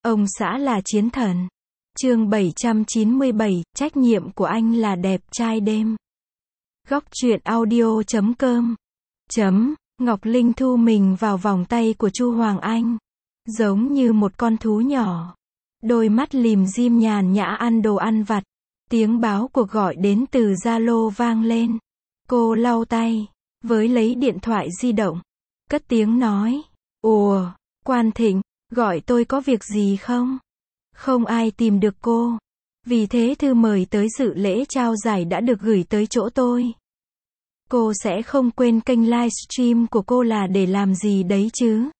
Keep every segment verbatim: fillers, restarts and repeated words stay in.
Ông xã là chiến thần. Chương bảy trăm chín mươi bảy, trách nhiệm của anh là đẹp trai đêm. Góc truyện audio chấm com. Chấm, Ngọc Linh thu mình vào vòng tay của Chu Hoàng Anh. Giống như một con thú nhỏ. Đôi mắt lìm dim nhàn nhã ăn đồ ăn vặt. Tiếng báo cuộc gọi đến từ Zalo vang lên. Cô lau tay, với lấy điện thoại di động. Cất tiếng nói. Ủa, Quan Thịnh, gọi tôi có việc gì không? Không ai tìm được cô. Vì thế thư mời tới dự lễ trao giải đã được gửi tới chỗ tôi. Cô sẽ không quên kênh livestream của cô là để làm gì đấy chứ?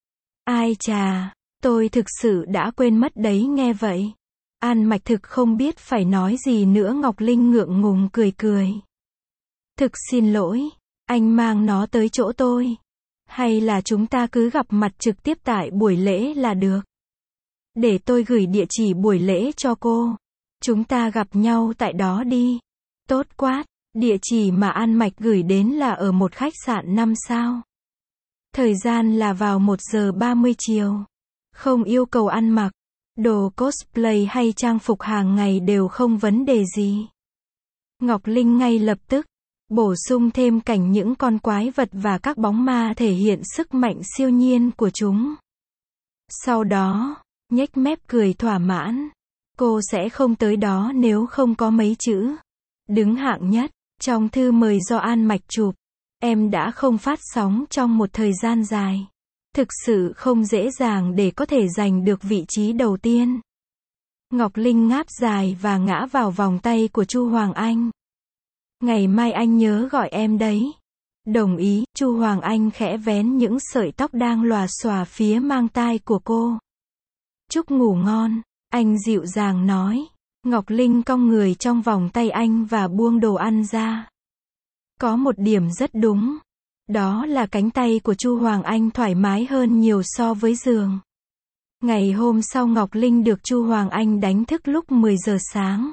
Ai chà, tôi thực sự đã quên mất đấy nghe vậy. An Mạch thực không biết phải nói gì nữa. Ngọc Linh ngượng ngùng cười cười. Thực xin lỗi, anh mang nó tới chỗ tôi. Hay là chúng ta cứ gặp mặt trực tiếp tại buổi lễ là được. Để tôi gửi địa chỉ buổi lễ cho cô. Chúng ta gặp nhau tại đó đi. Tốt quá, địa chỉ mà An Mạch gửi đến là ở một khách sạn năm sao. Thời gian là vào một giờ ba mươi chiều. Không yêu cầu ăn mặc, đồ cosplay hay trang phục hàng ngày đều không vấn đề gì. Ngọc Linh ngay lập tức bổ sung thêm cảnh những con quái vật và các bóng ma thể hiện sức mạnh siêu nhiên của chúng. Sau đó, nhếch mép cười thỏa mãn. Cô sẽ không tới đó nếu không có mấy chữ. Đứng hạng nhất, trong thư mời do An Mạch chụp. Em đã không phát sóng trong một thời gian dài. Thực sự không dễ dàng để có thể giành được vị trí đầu tiên. Ngọc Linh ngáp dài và ngã vào vòng tay của Chu Hoàng Anh. Ngày mai anh nhớ gọi em đấy. Đồng ý, Chu Hoàng Anh khẽ vén những sợi tóc đang lòa xòa phía mang tai của cô. Chúc ngủ ngon, anh dịu dàng nói. Ngọc Linh cong người trong vòng tay anh và buông đồ ăn ra. Có một điểm rất đúng. Đó là cánh tay của Chu Hoàng Anh thoải mái hơn nhiều so với giường. Ngày hôm sau Ngọc Linh được Chu Hoàng Anh đánh thức lúc mười giờ sáng.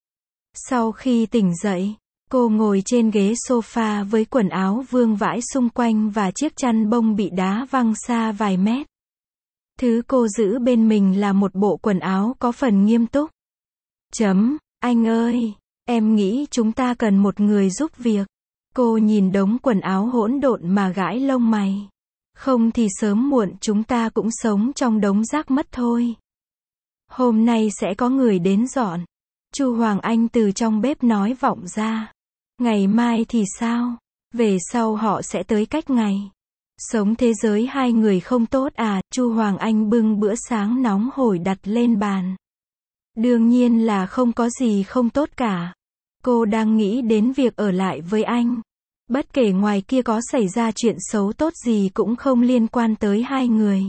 Sau khi tỉnh dậy, cô ngồi trên ghế sofa với quần áo vương vãi xung quanh và chiếc chăn bông bị đá văng xa vài mét. Thứ cô giữ bên mình là một bộ quần áo có phần nghiêm túc. Chấm, anh ơi, em nghĩ chúng ta cần một người giúp việc. Cô nhìn đống quần áo hỗn độn mà gãi lông mày. Không thì sớm muộn chúng ta cũng sống trong đống rác mất thôi. Hôm nay sẽ có người đến dọn. Chu Hoàng Anh từ trong bếp nói vọng ra. Ngày mai thì sao? Về sau họ sẽ tới cách ngày. Sống thế giới hai người không tốt à? Chu Hoàng Anh bưng bữa sáng nóng hổi đặt lên bàn. Đương nhiên là không có gì không tốt cả. Cô đang nghĩ đến việc ở lại với anh. Bất kể ngoài kia có xảy ra chuyện xấu tốt gì cũng không liên quan tới hai người.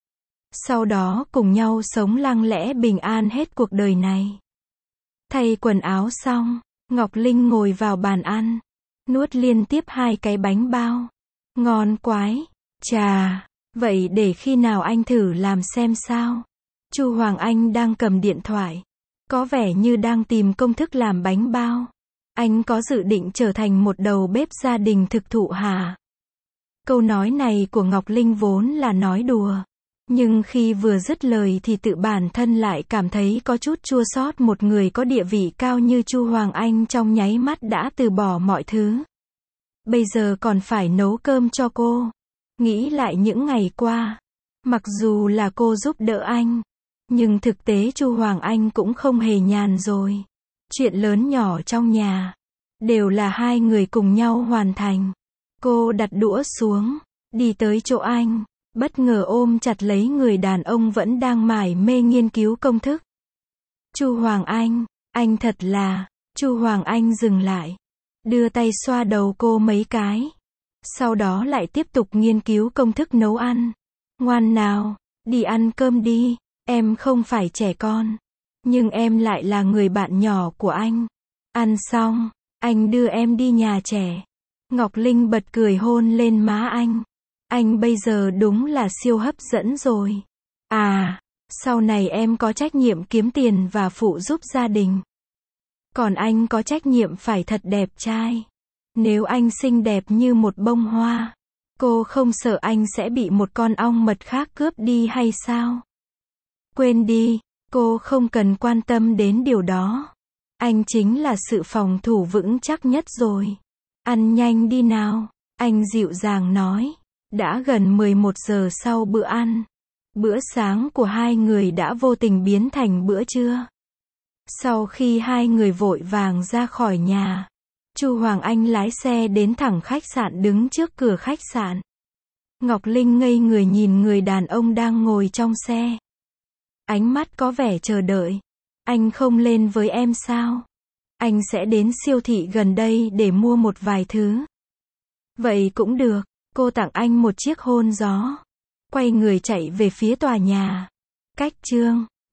Sau đó cùng nhau sống lặng lẽ bình an hết cuộc đời này. Thay quần áo xong, Ngọc Linh ngồi vào bàn ăn. Nuốt liên tiếp hai cái bánh bao. Ngon quái. Chà, vậy để khi nào anh thử làm xem sao. Chu Hoàng Anh đang cầm điện thoại. Có vẻ như đang tìm công thức làm bánh bao. Anh có dự định trở thành một đầu bếp gia đình thực thụ hả? Câu nói này của Ngọc Linh vốn là nói đùa. Nhưng khi vừa dứt lời thì tự bản thân lại cảm thấy có chút chua xót. Một người có địa vị cao như Chu Hoàng Anh trong nháy mắt đã từ bỏ mọi thứ. Bây giờ còn phải nấu cơm cho cô. Nghĩ lại những ngày qua. Mặc dù là cô giúp đỡ anh. Nhưng thực tế Chu Hoàng Anh cũng không hề nhàn rồi. Chuyện lớn nhỏ trong nhà. Đều là hai người cùng nhau hoàn thành. Cô đặt đũa xuống. Đi tới chỗ anh. Bất ngờ ôm chặt lấy người đàn ông vẫn đang mải mê nghiên cứu công thức. Chu Hoàng Anh, anh thật là. Chu Hoàng Anh dừng lại. Đưa tay xoa đầu cô mấy cái. Sau đó lại tiếp tục nghiên cứu công thức nấu ăn. Ngoan nào, đi ăn cơm đi. Em không phải trẻ con. Nhưng em lại là người bạn nhỏ của anh. Ăn xong, anh đưa em đi nhà trẻ. Ngọc Linh bật cười hôn lên má anh. Anh bây giờ đúng là siêu hấp dẫn rồi. À, sau này em có trách nhiệm kiếm tiền và phụ giúp gia đình. Còn anh có trách nhiệm phải thật đẹp trai. Nếu anh xinh đẹp như một bông hoa, cô không sợ anh sẽ bị một con ong mật khác cướp đi hay sao? Quên đi, cô không cần quan tâm đến điều đó. Anh chính là sự phòng thủ vững chắc nhất rồi. Ăn nhanh đi nào, anh dịu dàng nói. Đã gần mười một giờ sau bữa ăn. Bữa sáng của hai người đã vô tình biến thành bữa trưa. Sau khi hai người vội vàng ra khỏi nhà, Chu Hoàng Anh lái xe đến thẳng khách sạn đứng trước cửa khách sạn. Ngọc Linh ngây người nhìn người đàn ông đang ngồi trong xe. Ánh mắt có vẻ chờ đợi. Anh không lên với em sao? Anh sẽ đến siêu thị gần đây để mua một vài thứ. Vậy cũng được, cô tặng anh một chiếc hôn gió. Quay người chạy về phía tòa nhà. Cách chương